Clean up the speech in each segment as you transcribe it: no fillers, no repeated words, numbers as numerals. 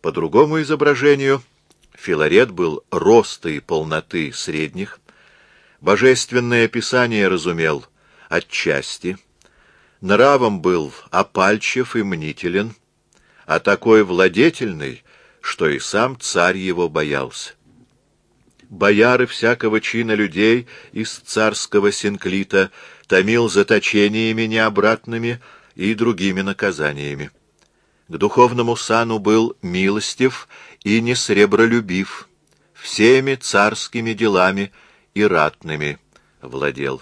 По другому изображению, Филарет был роста и полноты средних, божественное писание разумел отчасти, нравом был опальчив и мнителен, а такой владетельный, что и сам царь его боялся. Бояры всякого чина людей из царского синклита томил заточениями необратными и другими наказаниями. К духовному сану был милостив и несребролюбив, всеми царскими делами и ратными владел.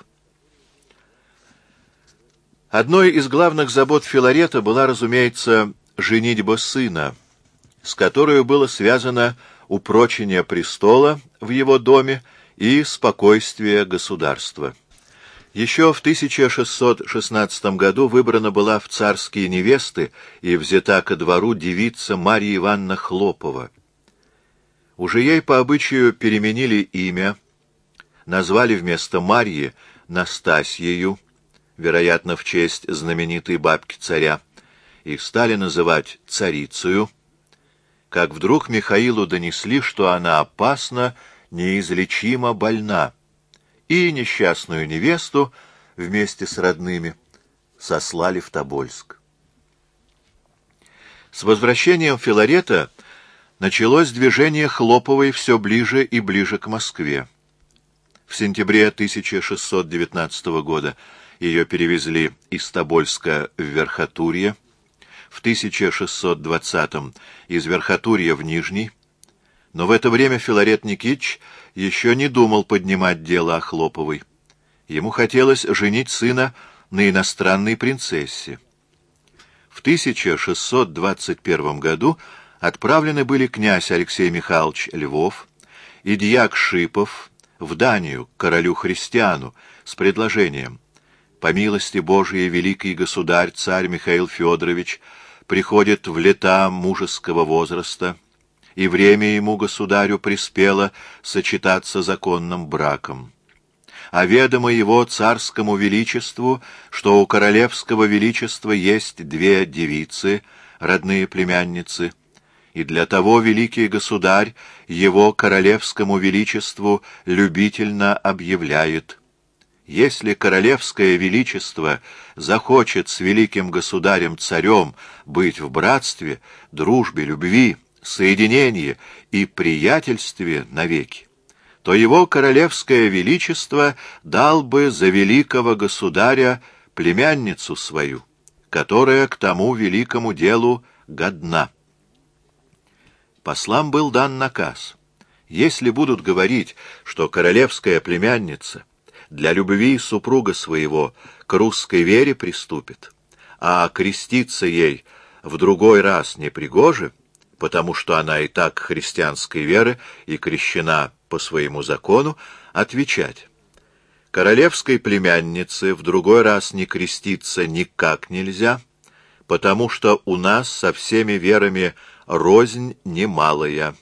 Одной из главных забот Филарета была, разумеется, женитьба сына, с которой было связано упрочение престола в его доме и спокойствие государства. Еще в 1616 году выбрана была в царские невесты и взята ко двору девица Марья Ивановна Хлопова. Уже ей по обычаю переменили имя, назвали вместо Марьи Настасьею, вероятно, в честь знаменитой бабки царя, и стали называть царицею, как вдруг Михаилу донесли, что она опасно, неизлечимо больна, и несчастную невесту вместе с родными сослали в Тобольск. С возвращением Филарета началось движение Хлоповой все ближе и ближе к Москве. В сентябре 1619 года ее перевезли из Тобольска в Верхотурье, в 1620 из Верхотурья в Нижний, но в это время Филарет Никитич еще не думал поднимать дело о Хлоповой. Ему хотелось женить сына на иностранной принцессе. В 1621 году отправлены были князь Алексей Михайлович Львов и дьяк Шипов в Данию, к королю Христиану, с предложением: «По милости Божией, великий государь, царь Михаил Федорович, приходит в лета мужеского возраста, и время ему, государю, приспело сочетаться законным браком. А ведомо его царскому величеству, что у королевского величества есть две девицы, родные племянницы, и для того великий государь его королевскому величеству любительно объявляет: если королевское величество захочет с великим государем-царем быть в братстве, дружбе, любви, соединении и приятельстве навеки, то его королевское величество дал бы за великого государя племянницу свою, которая к тому великому делу годна». Послам был дан наказ: если будут говорить, что королевская племянница для любви супруга своего к русской вере приступит, а креститься ей в другой раз не пригоже, потому что она и так христианской веры и крещена по своему закону, отвечать: королевской племяннице в другой раз не креститься никак нельзя, потому что у нас со всеми верами рознь немалая.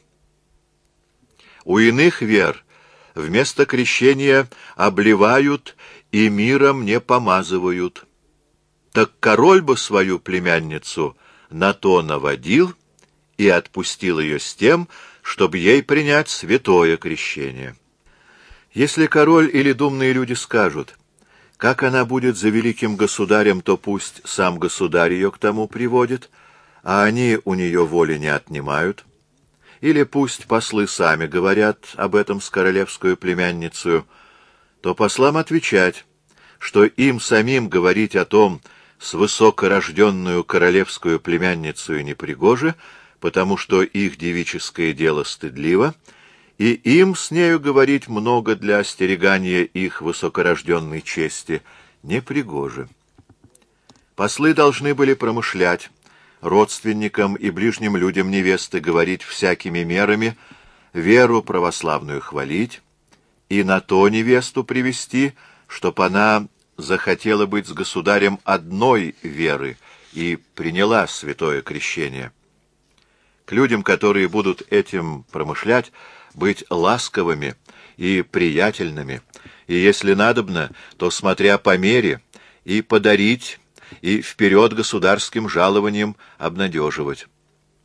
У иных вер вместо крещения обливают и миром не помазывают. Так король бы свою племянницу на то наводил и отпустил ее с тем, чтобы ей принять святое крещение. Если король или думные люди скажут: как она будет за великим государем, то пусть сам государь ее к тому приводит, а они у нее воли не отнимают, или пусть послы сами говорят об этом с королевскую племянницей, то послам отвечать, что им самим говорить о том с высокорожденную королевскую племянницей непригоже, потому что их девическое дело стыдливо, и им с нею говорить много для остерегания их высокорожденной чести непригоже. Послы должны были промышлять, родственникам и ближним людям невесты говорить всякими мерами, веру православную хвалить, и на то невесту привести, чтоб она захотела быть с государем одной веры и приняла святое крещение. К людям, которые будут этим промышлять, быть ласковыми и приятельными, и, если надобно, то, смотря по мере, и подарить, и вперед государским жалованием обнадеживать.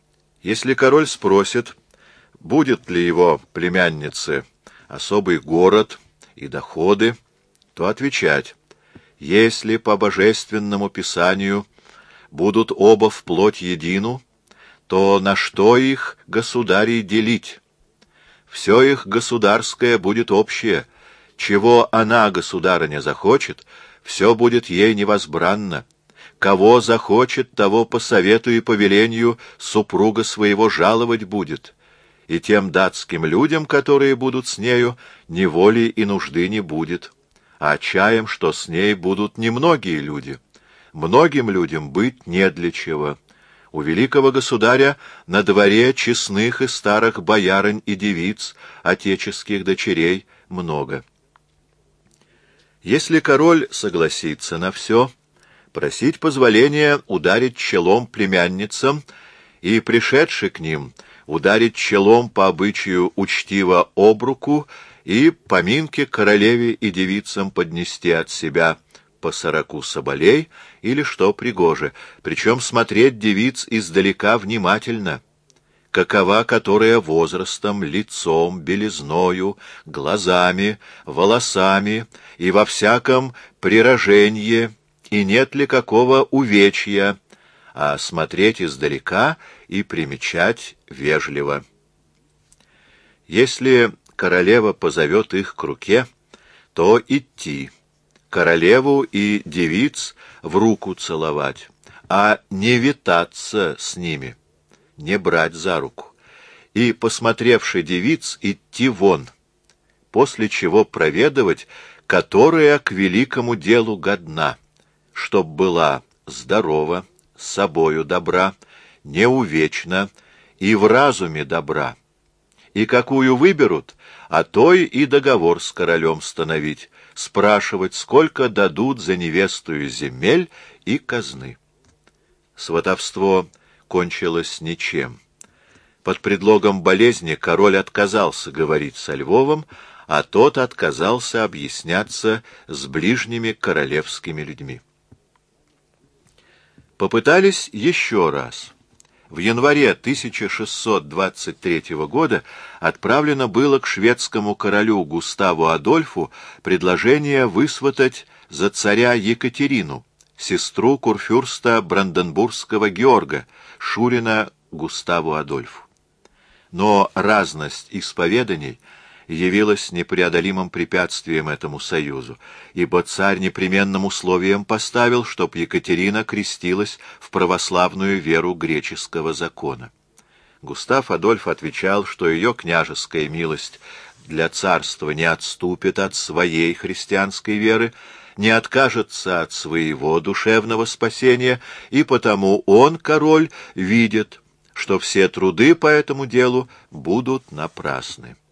Если король спросит, будет ли его племяннице особый город и доходы, то отвечать: если по божественному писанию будут оба вплоть едину, то на что их, государей, делить? Все их государское будет общее. Чего она, государыня, захочет, все будет ей невозбранно. Кого захочет, того по совету и повелению супруга своего жаловать будет. И тем датским людям, которые будут с нею, ни воли и нужды не будет. А чаем, что с ней будут немногие люди. Многим людям быть не для чего. У великого государя на дворе честных и старых боярынь и девиц, отеческих дочерей, много. Если король согласится на все, просить позволения ударить челом племянницам и, пришедший к ним, ударить челом по обычаю учтиво об руку и поминки королеве и девицам поднести от себя по 40 соболей или что пригоже, причем смотреть девиц издалека внимательно, какова которая возрастом, лицом, белизною, глазами, волосами и во всяком прироженье, и нет ли какого увечья, а смотреть издалека и примечать вежливо. Если королева позовет их к руке, то идти, королеву и девиц в руку целовать, а не витаться с ними, не брать за руку, и, посмотревши девиц, идти вон, после чего проведывать, которая к великому делу годна, чтоб была здорова, с собою добра, неувечна и в разуме добра, и какую выберут, а той и договор с королем становить, спрашивать, сколько дадут за невестую земель и казны. Сватовство кончилось ничем. Под предлогом болезни король отказался говорить со Львовым, а тот отказался объясняться с ближними королевскими людьми. Попытались еще раз. В январе 1623 года отправлено было к шведскому королю Густаву Адольфу предложение высватать за царя Екатерину, сестру курфюрста Бранденбургского Георга, шурина Густаву Адольфу. Но разность исповеданий явилась непреодолимым препятствием этому союзу, ибо царь непременным условием поставил, чтоб Екатерина крестилась в православную веру греческого закона. Густав Адольф отвечал, что ее княжеская милость для царства не отступит от своей христианской веры, не откажется от своего душевного спасения, и потому он, король, видит, что все труды по этому делу будут напрасны.